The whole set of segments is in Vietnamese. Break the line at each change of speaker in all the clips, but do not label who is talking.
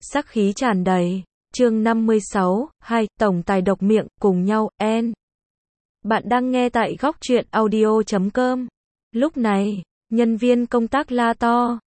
sắc khí tràn đầy. Chương 56, 2, tổng tài độc miệng, cùng nhau, N. Bạn đang nghe tại góc truyện audio.com. Lúc này, nhân viên công tác la to.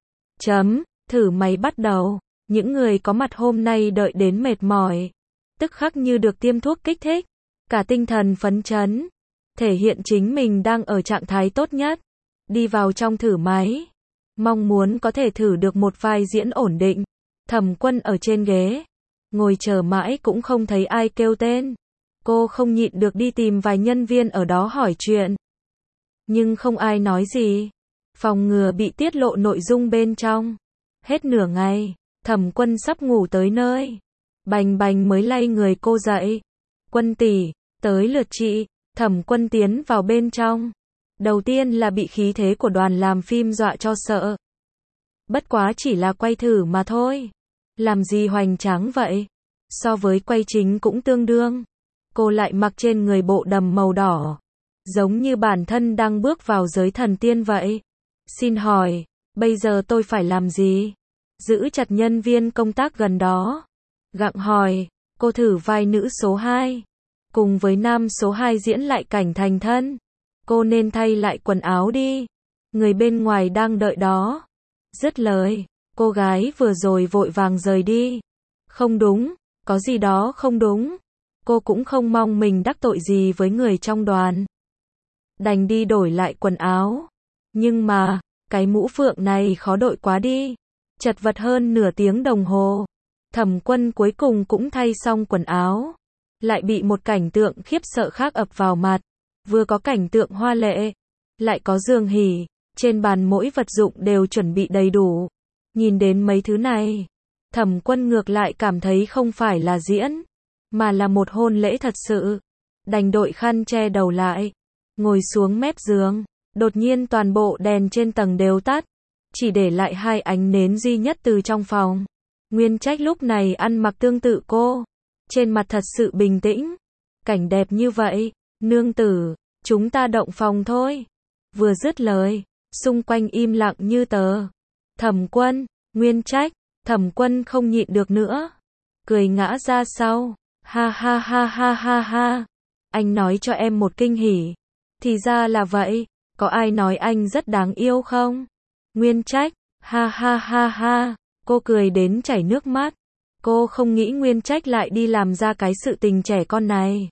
Thử máy bắt đầu. Những người có mặt hôm nay đợi đến mệt mỏi. Tức khắc như được tiêm thuốc kích thích. Cả tinh thần phấn chấn. Thể hiện chính mình đang ở trạng thái tốt nhất. Đi vào trong thử máy. Mong muốn có thể thử được một vai diễn ổn định. Thẩm Quân ở trên ghế. Ngồi chờ mãi cũng không thấy ai kêu tên. Cô không nhịn được đi tìm vài nhân viên ở đó hỏi chuyện. Nhưng không ai nói gì. Phòng ngừa bị tiết lộ nội dung bên trong. Hết nửa ngày, Thẩm Quân sắp ngủ tới nơi. Bành bành mới lay người cô dậy. Quân tỷ, tới lượt chị. Thẩm Quân tiến vào bên trong. Đầu tiên là bị khí thế của đoàn làm phim dọa cho sợ. Bất quá chỉ là quay thử mà thôi. Làm gì hoành tráng vậy? So với quay chính cũng tương đương. Cô lại mặc trên người bộ đầm màu đỏ. Giống như bản thân đang bước vào giới thần tiên vậy. Xin hỏi, bây giờ tôi phải làm gì? Giữ chặt nhân viên công tác gần đó. Gặng hỏi, cô thử vai nữ số 2. Cùng với nam số 2 diễn lại cảnh thành thân. Cô nên thay lại quần áo đi. Người bên ngoài đang đợi đó. Dứt lời, cô gái vừa rồi vội vàng rời đi. Không đúng, có gì đó không đúng. Cô cũng không mong mình đắc tội gì với người trong đoàn. Đành đi đổi lại quần áo. Nhưng mà, cái mũ phượng này khó đội quá đi. Chật vật hơn nửa tiếng đồng hồ. Thẩm Quân cuối cùng cũng thay xong quần áo. Lại bị một cảnh tượng khiếp sợ khác ập vào mặt. Vừa có cảnh tượng hoa lệ, lại có giường hỉ. Trên bàn mỗi vật dụng đều chuẩn bị đầy đủ. Nhìn đến mấy thứ này, Thẩm Quân ngược lại cảm thấy không phải là diễn, mà là một hôn lễ thật sự. Đành đội khăn che đầu lại, ngồi xuống mép giường. Đột nhiên toàn bộ đèn trên tầng đều tắt, chỉ để lại hai ánh nến duy nhất từ trong phòng. Nguyên Trách lúc này ăn mặc tương tự cô, trên mặt thật sự bình tĩnh. Cảnh đẹp như vậy, nương tử, chúng ta động phòng thôi. Vừa dứt lời, xung quanh im lặng như tờ. Thẩm Quân, Nguyên Trách, Thẩm Quân không nhịn được nữa, cười ngã ra sau. Ha ha ha ha ha ha. Anh nói cho em một kinh hỉ. Thì ra là vậy, có ai nói anh rất đáng yêu không? Nguyên Trách, ha ha ha ha. Cô cười đến chảy nước mắt. Cô không nghĩ Nguyên Trách lại đi làm ra cái sự tình trẻ con này.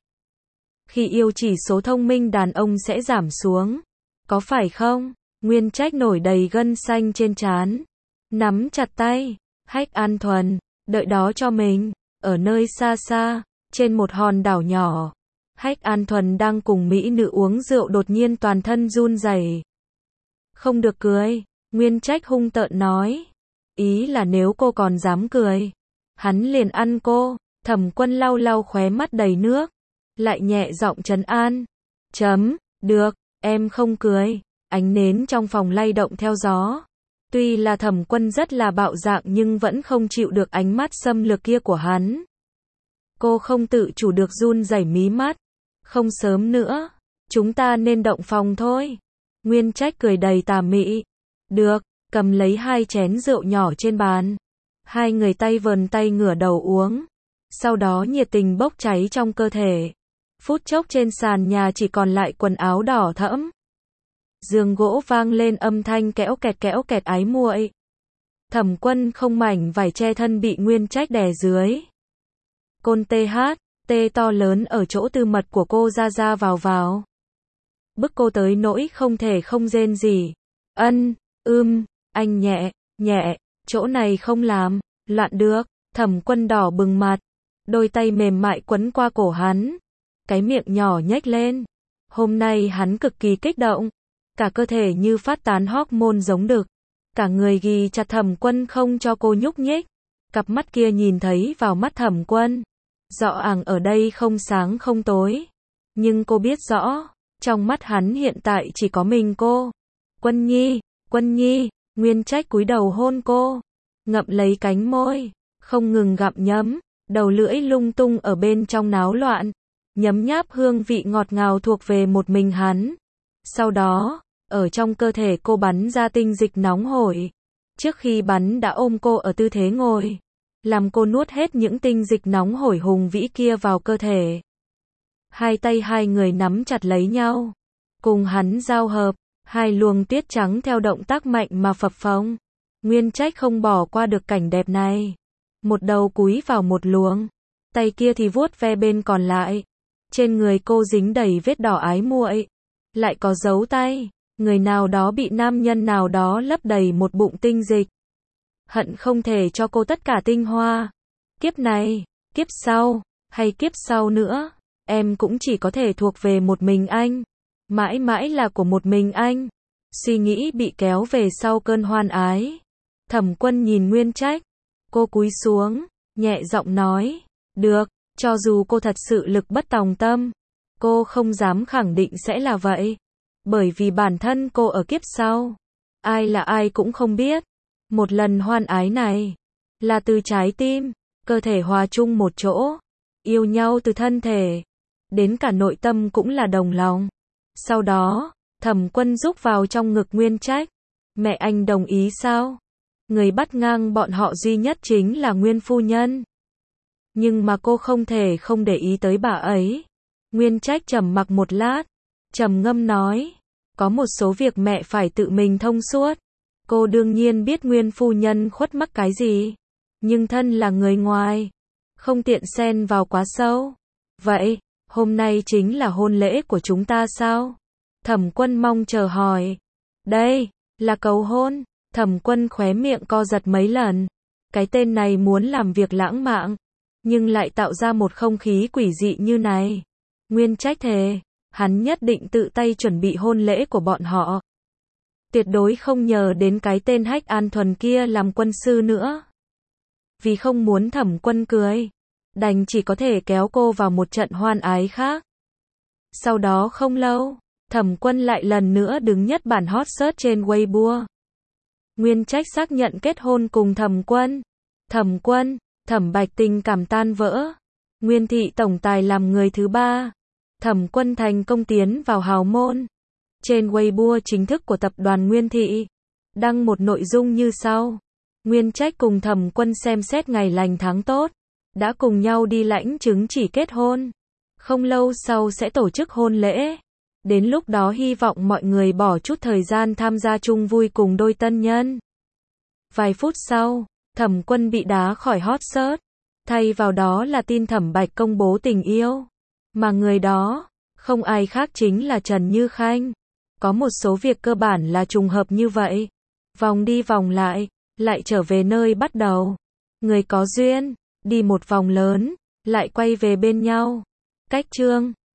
Khi yêu chỉ số thông minh đàn ông sẽ giảm xuống. Có phải không? Nguyên Trách nổi đầy gân xanh trên trán. Nắm chặt tay. Hách An Thuần, đợi đó cho mình. Ở nơi xa xa, trên một hòn đảo nhỏ. Hách An Thuần đang cùng mỹ nữ uống rượu đột nhiên toàn thân run rẩy. Không được cười, Nguyên Trách hung tợn nói. Ý là nếu cô còn dám cười, hắn liền ăn cô. Thẩm Quân lau lau khóe mắt đầy nước, lại nhẹ giọng trấn an. Được, em không cười. Ánh nến trong phòng lay động theo gió. Tuy là Thẩm Quân rất là bạo dạn nhưng vẫn không chịu được ánh mắt xâm lược kia của hắn. Cô không tự chủ được run rẩy mí mắt. Không sớm nữa, chúng ta nên động phòng thôi. Nguyên Trách cười đầy tà mị. Được, cầm lấy hai chén rượu nhỏ trên bàn. Hai người tay vờn tay ngửa đầu uống. Sau đó nhiệt tình bốc cháy trong cơ thể. Phút chốc trên sàn nhà chỉ còn lại quần áo đỏ thẫm. Giường gỗ vang lên âm thanh kéo kẹt ái muội. Thẩm Quân không mảnh vải che thân bị Nguyên Trách đè dưới. Côn tê to lớn ở chỗ tư mật của cô ra vào. Bức cô tới nỗi không thể không rên gì. Anh nhẹ, chỗ này không làm, loạn được. Thẩm Quân đỏ bừng mặt. Đôi tay mềm mại quấn qua cổ hắn. Cái miệng nhỏ nhếch lên. Hôm nay hắn cực kỳ kích động. Cả cơ thể như phát tán hormone giống đực. Cả người ghì chặt Thẩm Quân không cho cô nhúc nhích. Cặp mắt kia nhìn thấy vào mắt Thẩm Quân. Rõ ràng ở đây không sáng không tối. Nhưng cô biết rõ, trong mắt hắn hiện tại chỉ có mình cô. Quân Nhi, Nguyên Trách cúi đầu hôn cô. Ngậm lấy cánh môi, không ngừng gặm nhấm. Đầu lưỡi lung tung ở bên trong náo loạn. Nhấm nháp hương vị ngọt ngào thuộc về một mình hắn. Sau đó, ở trong cơ thể cô bắn ra tinh dịch nóng hổi. Trước khi bắn đã ôm cô ở tư thế ngồi. làm cô nuốt hết những tinh dịch nóng hổi hùng vĩ kia vào cơ thể. Hai tay hai người nắm chặt lấy nhau, cùng hắn giao hợp, hai luồng tuyết trắng theo động tác mạnh mà phập phồng. Nguyên Trách không bỏ qua được cảnh đẹp này. Một đầu cúi vào một luồng, tay kia thì vuốt ve bên còn lại. Trên người cô dính đầy vết đỏ ái muội, lại có dấu tay, người nào đó bị nam nhân nào đó lấp đầy một bụng tinh dịch. Hận không thể cho cô tất cả tinh hoa. Kiếp này, kiếp sau, hay kiếp sau nữa, em cũng chỉ có thể thuộc về một mình anh. Mãi mãi là của một mình anh. Suy nghĩ bị kéo về sau cơn hoan ái. Thẩm Quân nhìn Nguyên Trách. Cô cúi xuống, nhẹ giọng nói. Được, cho dù cô thật sự lực bất tòng tâm, cô không dám khẳng định sẽ là vậy. Bởi vì bản thân cô ở kiếp sau, ai là ai cũng không biết. Một lần hoan ái này, là từ trái tim, cơ thể hòa chung một chỗ, yêu nhau từ thân thể, đến cả nội tâm cũng là đồng lòng. Sau đó, Thẩm Quân rúc vào trong ngực Nguyên Trách. Mẹ anh đồng ý sao? Người bắt ngang bọn họ duy nhất chính là Nguyên phu nhân. Nhưng mà cô không thể không để ý tới bà ấy. Nguyên Trách trầm mặc một lát, trầm ngâm nói, có một số việc mẹ phải tự mình thông suốt. Cô đương nhiên biết Nguyên phu nhân khuất mắc cái gì, nhưng thân là người ngoài, không tiện xen vào quá sâu. Vậy, hôm nay chính là hôn lễ của chúng ta sao? Thẩm Quân mong chờ hỏi. Đây, là cầu hôn. Thẩm Quân khóe miệng co giật mấy lần. Cái tên này muốn làm việc lãng mạn, nhưng lại tạo ra một không khí quỷ dị như này. Nguyên Trách thề, hắn nhất định tự tay chuẩn bị hôn lễ của bọn họ. Tuyệt đối không nhờ đến cái tên Hách An Thuần kia làm quân sư nữa. Vì không muốn Thẩm Quân cười, đành chỉ có thể kéo cô vào một trận hoan ái khác. Sau đó không lâu, Thẩm Quân lại lần nữa đứng nhất bản hot search trên Weibo. Nguyên Trách xác nhận kết hôn cùng Thẩm Quân. Thẩm Quân, Thẩm Bạch tình cảm tan vỡ. Nguyên thị tổng tài làm người thứ ba. Thẩm Quân thành công tiến vào hào môn. Trên Weibo chính thức của tập đoàn Nguyên thị, đăng một nội dung như sau. Nguyên Trách cùng Thẩm Quân xem xét ngày lành tháng tốt, đã cùng nhau đi lãnh chứng chỉ kết hôn. Không lâu sau sẽ tổ chức hôn lễ. Đến lúc đó hy vọng mọi người bỏ chút thời gian tham gia chung vui cùng đôi tân nhân. Vài phút sau, Thẩm Quân bị đá khỏi hot search. Thay vào đó là tin Thẩm Bạch công bố tình yêu. Mà người đó, không ai khác chính là Trần Như Khanh. Có một số việc cơ bản là trùng hợp như vậy. Vòng đi vòng lại trở về nơi bắt đầu. Người có duyên, đi một vòng lớn, lại quay về bên nhau. Cách chương